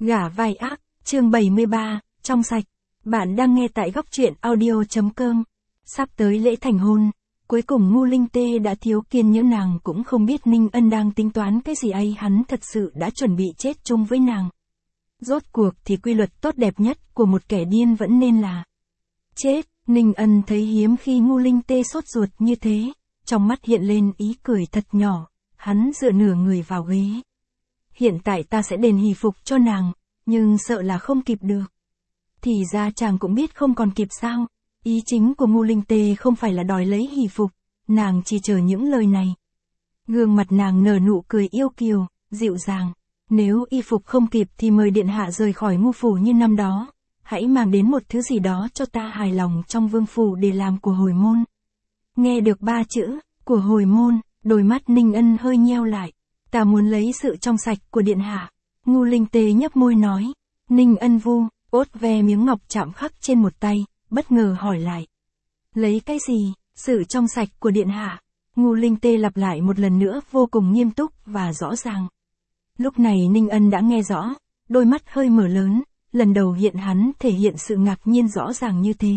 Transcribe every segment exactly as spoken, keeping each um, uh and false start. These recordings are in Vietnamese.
Gả vai ác, chương bảy mươi ba, trong sạch. Bạn đang nghe tại góc truyện audio.com. Sắp tới lễ thành hôn, cuối cùng Ngô Linh Tê đã thiếu kiên nhẫn, nàng cũng không biết Ninh Ân đang tính toán cái gì ấy, hắn thật sự đã chuẩn bị chết chung với nàng. Rốt cuộc thì quy luật tốt đẹp nhất của một kẻ điên vẫn nên là chết. Ninh Ân thấy hiếm khi Ngô Linh Tê sốt ruột như thế, trong mắt hiện lên ý cười thật nhỏ, hắn dựa nửa người vào ghế. Hiện tại ta sẽ đền hỷ phục cho nàng, nhưng sợ là không kịp được. Thì ra chàng cũng biết không còn kịp sao? Ý chính của Ngô Linh Tê không phải là đòi lấy hỷ phục, nàng chỉ chờ những lời này. Gương mặt nàng nở nụ cười yêu kiều, dịu dàng. Nếu y phục không kịp thì mời điện hạ rời khỏi Ngô phủ như năm đó. Hãy mang đến một thứ gì đó cho ta hài lòng trong vương phủ để làm của hồi môn. Nghe được ba chữ, của hồi môn, đôi mắt Ninh Ân hơi nheo lại. Ta muốn lấy sự trong sạch của điện hạ. Ngô Linh Tê nhấp môi nói. Ninh Ân vu, ốt ve miếng ngọc chạm khắc trên một tay, bất ngờ hỏi lại. Lấy cái gì, sự trong sạch của điện hạ? Ngô Linh Tê lặp lại một lần nữa vô cùng nghiêm túc và rõ ràng. Lúc này Ninh Ân đã nghe rõ, đôi mắt hơi mở lớn, lần đầu hiện hắn thể hiện sự ngạc nhiên rõ ràng như thế.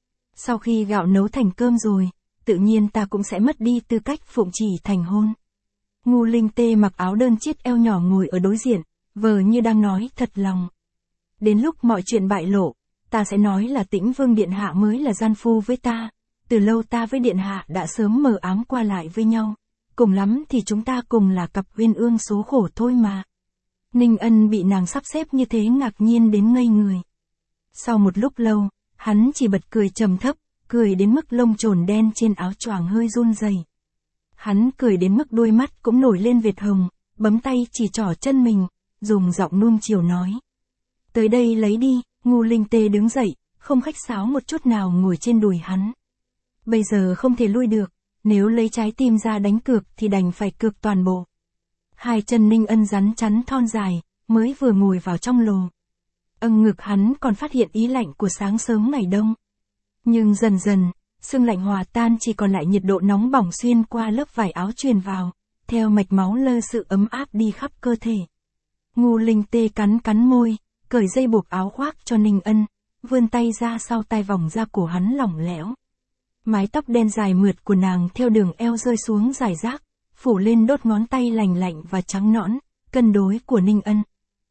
Sau khi gạo nấu thành cơm rồi, tự nhiên ta cũng sẽ mất đi tư cách phụng chỉ thành hôn. Ngô Linh Tê mặc áo đơn chiết eo nhỏ ngồi ở đối diện, vờ như đang nói thật lòng. Đến lúc mọi chuyện bại lộ, ta sẽ nói là Tĩnh Vương điện hạ mới là gian phu với ta. Từ lâu ta với điện hạ đã sớm mờ ám qua lại với nhau. Cùng lắm thì chúng ta cùng là cặp uyên ương số khổ thôi mà. Ninh Ân bị nàng sắp xếp như thế ngạc nhiên đến ngây người. Sau một lúc lâu, hắn chỉ bật cười trầm thấp, cười đến mức lông trồn đen trên áo choàng hơi run rẩy. Hắn cười đến mức đôi mắt cũng nổi lên vệt hồng, bấm tay chỉ trỏ chân mình, dùng giọng nuông chiều nói. Tới đây lấy đi. Ngô Linh Tê đứng dậy, không khách sáo một chút nào ngồi trên đùi hắn. Bây giờ không thể lui được, nếu lấy trái tim ra đánh cược thì đành phải cược toàn bộ. Hai chân Ninh Ân rắn chắn thon dài, mới vừa ngồi vào trong lồ. Âng ngực hắn còn phát hiện ý lạnh của sáng sớm ngày đông. Nhưng dần dần, sương lạnh hòa tan, chỉ còn lại nhiệt độ nóng bỏng xuyên qua lớp vải áo truyền vào, theo mạch máu lơ sự ấm áp đi khắp cơ thể. Ngô Linh Tê cắn cắn môi, cởi dây buộc áo khoác cho Ninh Ân, vươn tay ra sau tai vòng ra cổ hắn lỏng lẻo. Mái tóc đen dài mượt của nàng theo đường eo rơi xuống rải rác, phủ lên đốt ngón tay lành lạnh và trắng nõn, cân đối của Ninh Ân.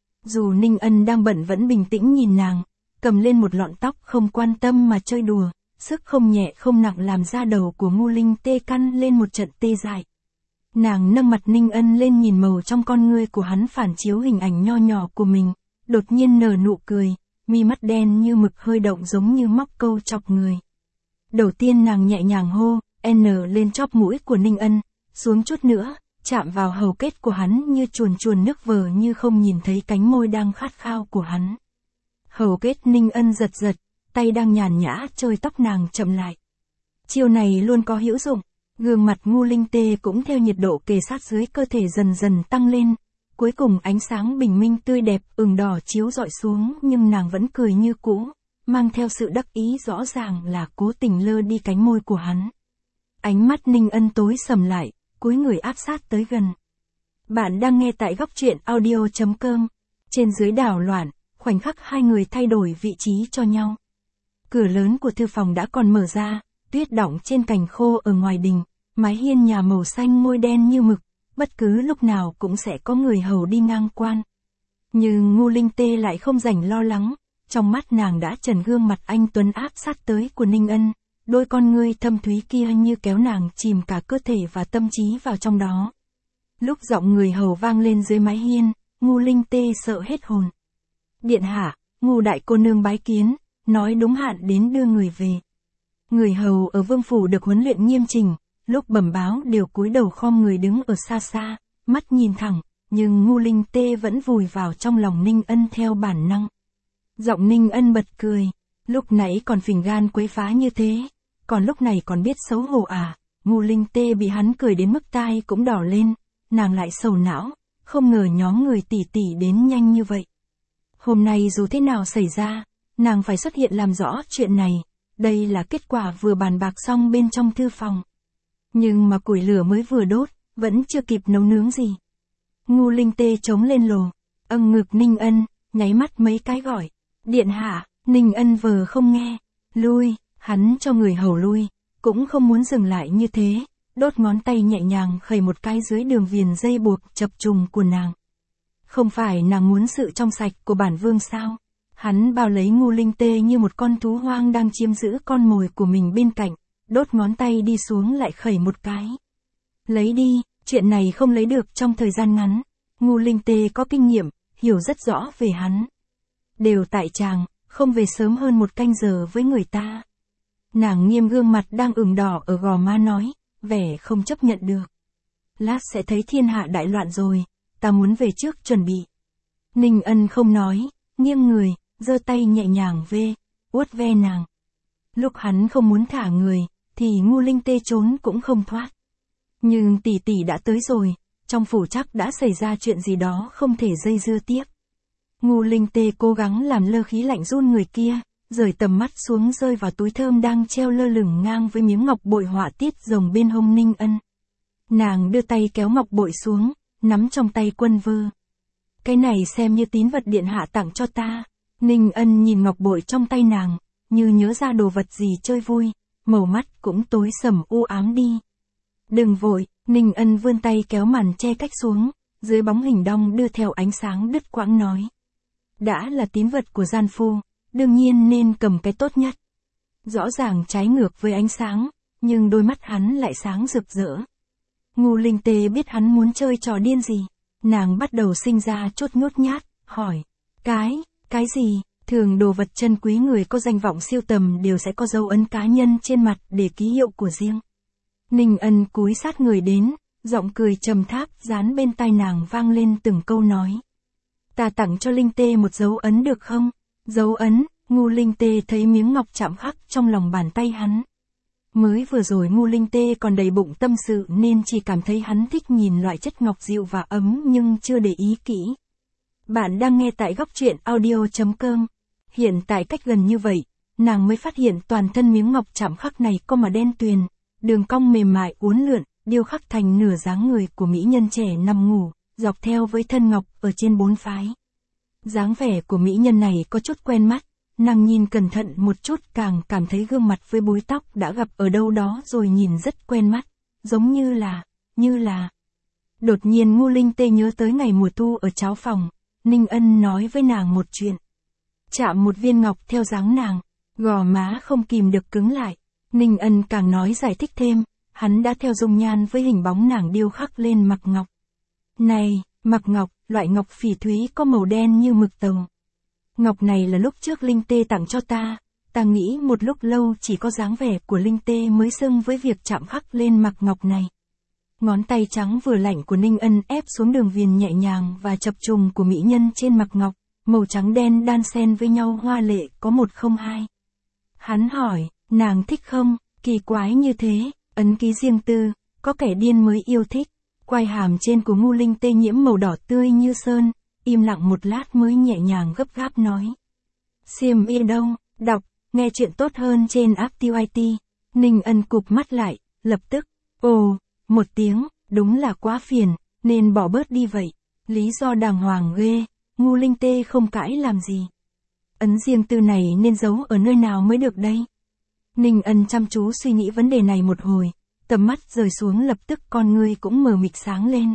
Dù Ninh Ân đang bận vẫn bình tĩnh nhìn nàng, cầm lên một lọn tóc không quan tâm mà chơi đùa, sức không nhẹ không nặng làm da đầu của Ngô Linh Tê căn lên một trận tê dại. Nàng nâng mặt Ninh Ân lên nhìn màu trong con ngươi của hắn phản chiếu hình ảnh nho nhỏ của mình, đột nhiên nở nụ cười, mi mắt đen như mực hơi động giống như móc câu chọc người. Đầu tiên nàng nhẹ nhàng hô, N lên chóp mũi của Ninh Ân, xuống chút nữa, chạm vào hầu kết của hắn như chuồn chuồn nước vờ như không nhìn thấy cánh môi đang khát khao của hắn. Hầu kết Ninh Ân giật giật, tay đang nhàn nhã chơi tóc nàng chậm lại. Chiêu này luôn có hữu dụng, gương mặt Ngô Linh Tê cũng theo nhiệt độ kề sát dưới cơ thể dần dần tăng lên. Cuối cùng ánh sáng bình minh tươi đẹp ửng đỏ chiếu rọi xuống, nhưng nàng vẫn cười như cũ, mang theo sự đắc ý rõ ràng là cố tình lơ đi cánh môi của hắn. Ánh mắt Ninh Ân tối sầm lại, cúi người áp sát tới gần. Bạn đang nghe tại góc truyện audio.com. Trên dưới đảo loạn, khoảnh khắc hai người thay đổi vị trí cho nhau. Cửa lớn của thư phòng đã còn mở ra, tuyết đọng trên cành khô ở ngoài đình, mái hiên nhà màu xanh môi đen như mực. Bất cứ lúc nào cũng sẽ có người hầu đi ngang quan. Nhưng Ngô Linh Tê lại không rảnh lo lắng, trong mắt nàng đã trần gương mặt anh tuấn áp sát tới của Ninh Ân, đôi con ngươi thâm thúy kia như kéo nàng chìm cả cơ thể và tâm trí vào trong đó. Lúc giọng người hầu vang lên dưới mái hiên, Ngô Linh Tê sợ hết hồn. Điện hạ, Ngô đại cô nương bái kiến, nói đúng hạn đến đưa người về. Người hầu ở vương phủ được huấn luyện nghiêm chỉnh. Lúc bẩm báo đều cúi đầu khom người đứng ở xa xa, mắt nhìn thẳng, nhưng Ngô Linh Tê vẫn vùi vào trong lòng Ninh Ân theo bản năng. Giọng Ninh Ân bật cười, lúc nãy còn phình gan quấy phá như thế, còn lúc này còn biết xấu hổ à? Ngô Linh Tê bị hắn cười đến mức tai cũng đỏ lên, nàng lại sầu não, không ngờ nhóm người tỷ tỷ đến nhanh như vậy. Hôm nay dù thế nào xảy ra, nàng phải xuất hiện làm rõ chuyện này, đây là kết quả vừa bàn bạc xong bên trong thư phòng. Nhưng mà củi lửa mới vừa đốt, vẫn chưa kịp nấu nướng gì. Ngô Linh Tê chống lên lồ, âng ngực Ninh Ân, nháy mắt mấy cái gọi. Điện hạ, Ninh Ân vờ không nghe. Lui, hắn cho người hầu lui. Cũng không muốn dừng lại như thế. Đốt ngón tay nhẹ nhàng khẩy một cái dưới đường viền dây buộc chập trùng của nàng. Không phải nàng muốn sự trong sạch của bản vương sao? Hắn bao lấy Ngô Linh Tê như một con thú hoang đang chiếm giữ con mồi của mình bên cạnh. Đốt ngón tay đi xuống lại khẩy một cái. Lấy đi, chuyện này không lấy được trong thời gian ngắn. Ngô Linh Tê có kinh nghiệm, hiểu rất rõ về hắn. Đều tại chàng, không về sớm hơn một canh giờ với người ta. Nàng nghiêm gương mặt đang ửng đỏ ở gò má nói, vẻ không chấp nhận được. Lát sẽ thấy thiên hạ đại loạn rồi, ta muốn về trước chuẩn bị. Ninh Ân không nói, nghiêng người, giơ tay nhẹ nhàng vê, uốt ve nàng. Lúc hắn không muốn thả người, thì Ngô Linh Tê trốn cũng không thoát. Nhưng tỷ tỷ đã tới rồi, trong phủ chắc đã xảy ra chuyện gì đó không thể dây dưa tiếp. Ngô Linh Tê cố gắng làm lơ khí lạnh run người kia, rời tầm mắt xuống rơi vào túi thơm đang treo lơ lửng ngang với miếng ngọc bội họa tiết rồng bên hông Ninh Ân. Nàng đưa tay kéo ngọc bội xuống, nắm trong tay quân vơ. Cái này xem như tín vật điện hạ tặng cho ta. Ninh Ân nhìn ngọc bội trong tay nàng, như nhớ ra đồ vật gì chơi vui, màu mắt cũng tối sầm u ám đi. Đừng vội, Ninh Ân vươn tay kéo màn che cách xuống, dưới bóng hình đong đưa theo ánh sáng đứt quãng nói. Đã là tín vật của gian phu, đương nhiên nên cầm cái tốt nhất. Rõ ràng trái ngược với ánh sáng, nhưng đôi mắt hắn lại sáng rực rỡ. Ngô Linh Tê biết hắn muốn chơi trò điên gì, nàng bắt đầu sinh ra chút nhút nhát, hỏi. Cái, cái gì? Thường đồ vật chân quý người có danh vọng siêu tầm đều sẽ có dấu ấn cá nhân trên mặt để ký hiệu của riêng. Ninh Ân cúi sát người đến, giọng cười trầm tháp dán bên tai nàng vang lên từng câu nói. Ta tặng cho Linh Tê một dấu ấn được không? Dấu ấn, Ngô Linh Tê thấy miếng ngọc chạm khắc trong lòng bàn tay hắn. Mới vừa rồi Ngô Linh Tê còn đầy bụng tâm sự nên chỉ cảm thấy hắn thích nhìn loại chất ngọc dịu và ấm nhưng chưa để ý kỹ. Bạn đang nghe tại góc truyện audio chấm com. Hiện tại cách gần như vậy, nàng mới phát hiện toàn thân miếng ngọc chạm khắc này có mà đen tuyền, đường cong mềm mại uốn lượn, điêu khắc thành nửa dáng người của mỹ nhân trẻ nằm ngủ, dọc theo với thân ngọc ở trên bốn phái. Dáng vẻ của mỹ nhân này có chút quen mắt, nàng nhìn cẩn thận một chút càng cảm thấy gương mặt với búi tóc đã gặp ở đâu đó rồi nhìn rất quen mắt, giống như là, như là. Đột nhiên Ngô Linh Tê nhớ tới ngày mùa thu ở cháo phòng, Ninh Ân nói với nàng một chuyện. Chạm một viên ngọc theo dáng nàng, gò má không kìm được cứng lại. Ninh Ân càng nói giải thích thêm, hắn đã theo dung nhan với hình bóng nàng điêu khắc lên mặc ngọc. Này, mặc ngọc, loại ngọc phỉ thúy có màu đen như mực tàu. Ngọc này là lúc trước Linh Tê tặng cho ta, ta nghĩ một lúc lâu chỉ có dáng vẻ của Linh Tê mới xưng với việc chạm khắc lên mặc ngọc này. Ngón tay trắng vừa lạnh của Ninh Ân ép xuống đường viền nhẹ nhàng và chập trùng của mỹ nhân trên mặc ngọc, màu trắng đen đan xen với nhau hoa lệ có một không hai. Hắn hỏi, nàng thích không? Kỳ quái như thế, ấn ký riêng tư, có kẻ điên mới yêu thích. Quai hàm trên của Ngô Linh Tê nhiễm màu đỏ tươi như sơn, im lặng một lát mới nhẹ nhàng gấp gáp nói. Xiêm y đâu, đọc, nghe chuyện tốt hơn trên app tê i tê. Ninh Ân cụp mắt lại, lập tức, ồ, một tiếng, đúng là quá phiền, nên bỏ bớt đi vậy. Lý do đàng hoàng ghê, Ngô Linh Tê không cãi làm gì. Ấn riêng tư này nên giấu ở nơi nào mới được đây? Ninh Ân chăm chú suy nghĩ vấn đề này một hồi, tầm mắt rời xuống lập tức con ngươi cũng mờ mịt sáng lên.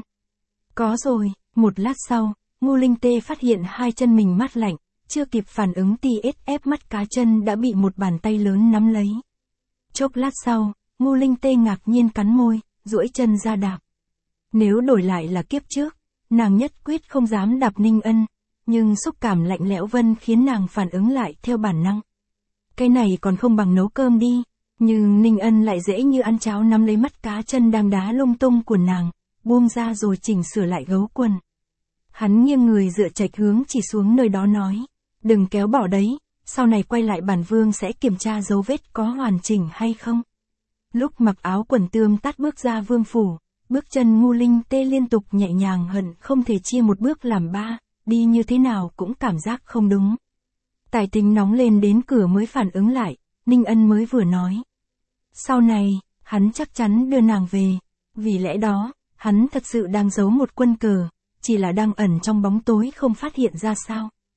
Có rồi, một lát sau, Ngô Linh Tê phát hiện hai chân mình mát lạnh, chưa kịp phản ứng tê ét ép mắt cá chân đã bị một bàn tay lớn nắm lấy. Chốc lát sau, Ngô Linh Tê ngạc nhiên cắn môi, duỗi chân ra đạp. Nếu đổi lại là kiếp trước, nàng nhất quyết không dám đạp Ninh Ân, nhưng xúc cảm lạnh lẽo vân khiến nàng phản ứng lại theo bản năng. Cái này còn không bằng nấu cơm đi, nhưng Ninh Ân lại dễ như ăn cháo nắm lấy mắt cá chân đang đá lung tung của nàng, buông ra rồi chỉnh sửa lại gấu quần. Hắn nghiêng người dựa chạch hướng chỉ xuống nơi đó nói, đừng kéo bỏ đấy, sau này quay lại bản vương sẽ kiểm tra dấu vết có hoàn chỉnh hay không. Lúc mặc áo quần tươm tắt bước ra vương phủ, bước chân Ngô Linh Tê liên tục nhẹ nhàng hận không thể chia một bước làm ba, đi như thế nào cũng cảm giác không đúng. Tài tình nóng lên đến cửa mới phản ứng lại, Ninh Ân mới vừa nói. Sau này, hắn chắc chắn đưa nàng về, vì lẽ đó, hắn thật sự đang giấu một quân cờ, chỉ là đang ẩn trong bóng tối không phát hiện ra sao.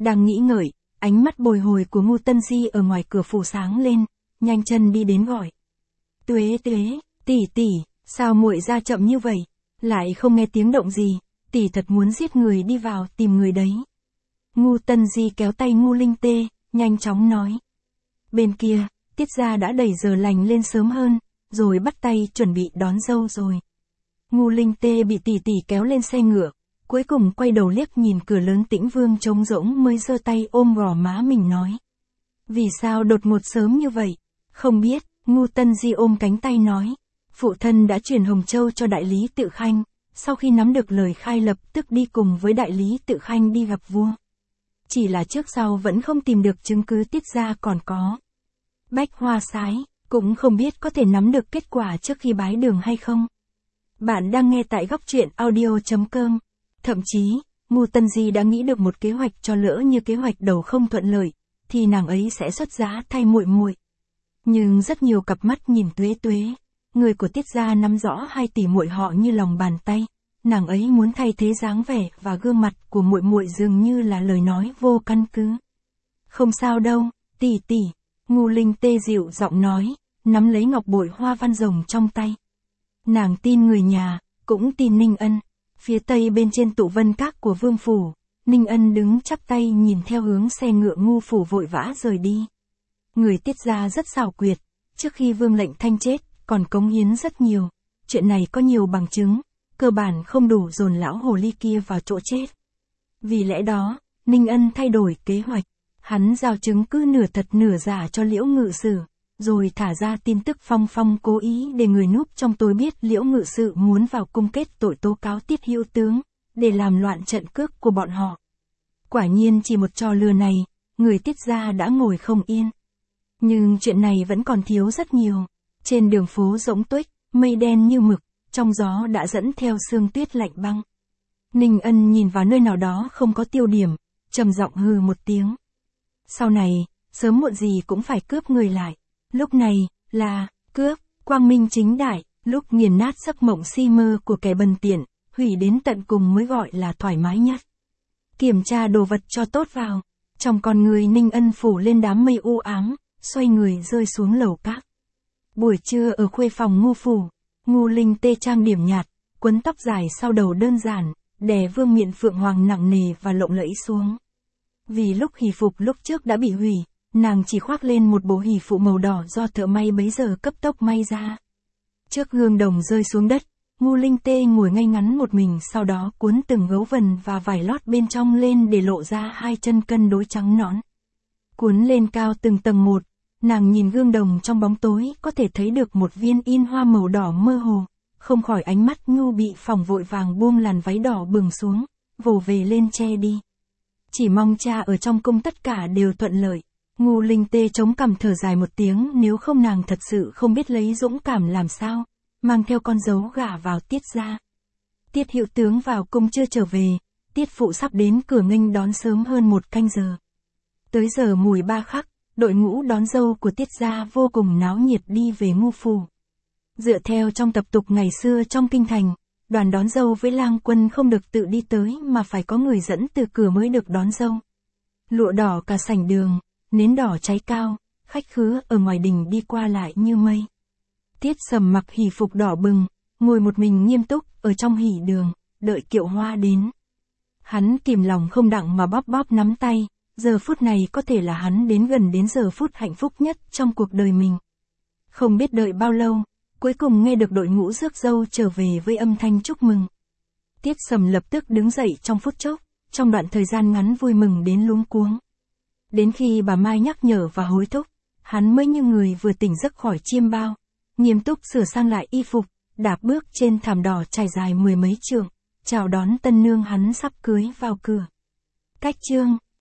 Đang nghĩ ngợi, ánh mắt bồi hồi của Ngô Tân Di ở ngoài cửa phủ sáng lên, nhanh chân đi đến gọi. Tuế tuế, tỷ tỷ, sao muội ra chậm như vậy? Lại không nghe tiếng động gì, tỷ thật muốn giết người đi vào tìm người đấy. Ngô Tân Di kéo tay Ngô Linh Tê, nhanh chóng nói. Bên kia, Tiết gia đã đẩy giờ lành lên sớm hơn, rồi bắt tay chuẩn bị đón dâu rồi. Ngô Linh Tê bị tỷ tỷ kéo lên xe ngựa, cuối cùng quay đầu liếc nhìn cửa lớn Tĩnh Vương trống rỗng mới giơ tay ôm gò má mình nói. Vì sao đột ngột sớm như vậy? Không biết, Ngô Tân Di ôm cánh tay nói. Phụ thân đã chuyển Hồng Châu cho đại lý Tự Khanh, sau khi nắm được lời khai lập tức đi cùng với đại lý Tự Khanh đi gặp vua. Chỉ là trước sau vẫn không tìm được chứng cứ Tiết gia còn có. Bách Hoa Sái, cũng không biết có thể nắm được kết quả trước khi bái đường hay không. Bạn đang nghe tại góc truyện audio chấm com. Thậm chí, Ngô Tân Di đã nghĩ được một kế hoạch cho lỡ như kế hoạch đầu không thuận lợi, thì nàng ấy sẽ xuất giá thay muội muội. Nhưng rất nhiều cặp mắt nhìn Tuế Tuế, người của Tiết gia nắm rõ hai tỷ muội họ như lòng bàn tay, nàng ấy muốn thay thế dáng vẻ và gương mặt của muội muội dường như là lời nói vô căn cứ. Không sao đâu, tỷ tỷ, Ngô Linh Tê dịu giọng nói, nắm lấy ngọc bội hoa văn rồng trong tay. Nàng tin người nhà, cũng tin Ninh Ân. Phía tây bên trên tụ vân các của vương phủ, Ninh Ân đứng chắp tay nhìn theo hướng xe ngựa Ngô phủ vội vã rời đi. Người Tiết gia rất xảo quyệt, trước khi vương lệnh thanh chết, còn cống hiến rất nhiều. Chuyện này có nhiều bằng chứng, cơ bản không đủ dồn lão hồ ly kia vào chỗ chết. Vì lẽ đó, Ninh Ân thay đổi kế hoạch, hắn giao chứng cứ nửa thật nửa giả cho Liễu Ngự Sử, rồi thả ra tin tức Phong Phong cố ý để người núp trong tối biết Liễu Ngự Sử muốn vào cung kết tội tố cáo Tiết Hữu Tướng, để làm loạn trận cước của bọn họ. Quả nhiên chỉ một trò lừa này, người Tiết gia đã ngồi không yên. Nhưng chuyện này vẫn còn thiếu rất nhiều. Trên đường phố rỗng tuếch, mây đen như mực, trong gió đã dẫn theo sương tuyết lạnh băng. Ninh Ân nhìn vào nơi nào đó không có tiêu điểm, trầm giọng hừ một tiếng. Sau này, sớm muộn gì cũng phải cướp người lại. Lúc này, là, cướp, quang minh chính đại, lúc nghiền nát giấc mộng si mơ của kẻ bần tiện, hủy đến tận cùng mới gọi là thoải mái nhất. Kiểm tra đồ vật cho tốt vào, trong con người Ninh Ân phủ lên đám mây u ám, xoay người rơi xuống lầu các. Buổi trưa ở khuê phòng Ngô phủ, Ngô Linh Tê trang điểm nhạt, quấn tóc dài sau đầu đơn giản, đè vương miện phượng hoàng nặng nề và lộng lẫy xuống. Vì lúc hỷ phục lúc trước đã bị hủy, nàng chỉ khoác lên một bộ hỷ phụ màu đỏ do thợ may bấy giờ cấp tốc may ra. Trước gương đồng rơi xuống đất, Ngô Linh Tê ngồi ngay ngắn một mình, sau đó cuốn từng gấu vần và vải lót bên trong lên để lộ ra hai chân cân đối trắng nõn. Cuốn lên cao từng tầng một, nàng nhìn gương đồng trong bóng tối có thể thấy được một viên in hoa màu đỏ mơ hồ, không khỏi ánh mắt nhu bị phỏng vội vàng buông làn váy đỏ bừng xuống, vồ về lên che đi. Chỉ mong cha ở trong cung tất cả đều thuận lợi. Ngô Linh Tê chống cằm thở dài một tiếng, nếu không nàng thật sự không biết lấy dũng cảm làm sao, mang theo con dấu gả vào Tiết gia. Tiết Hữu Tướng vào cung chưa trở về, Tiết phụ sắp đến cửa nghênh đón sớm hơn một canh giờ. Tới giờ mùi ba khắc, đội ngũ đón dâu của Tiết gia vô cùng náo nhiệt đi về Ngô phủ. Dựa theo trong tập tục ngày xưa trong kinh thành, đoàn đón dâu với lang quân không được tự đi tới mà phải có người dẫn từ cửa mới được đón dâu. Lụa đỏ cả sảnh đường, nến đỏ cháy cao, khách khứa ở ngoài đình đi qua lại như mây. Tiết Sầm mặc hỷ phục đỏ bừng, ngồi một mình nghiêm túc ở trong hỷ đường, đợi kiệu hoa đến. Hắn kìm lòng không đặng mà bóp bóp nắm tay, giờ phút này có thể là hắn đến gần đến giờ phút hạnh phúc nhất trong cuộc đời mình. Không biết đợi bao lâu, cuối cùng nghe được đội ngũ rước dâu trở về với âm thanh chúc mừng. Tiết Sầm lập tức đứng dậy trong phút chốc, trong đoạn thời gian ngắn vui mừng đến luống cuống. Đến khi bà Mai nhắc nhở và hối thúc, hắn mới như người vừa tỉnh giấc khỏi chiêm bao, nghiêm túc sửa sang lại y phục, đạp bước trên thảm đỏ trải dài mười mấy trượng, chào đón tân nương hắn sắp cưới vào cửa. Cách chương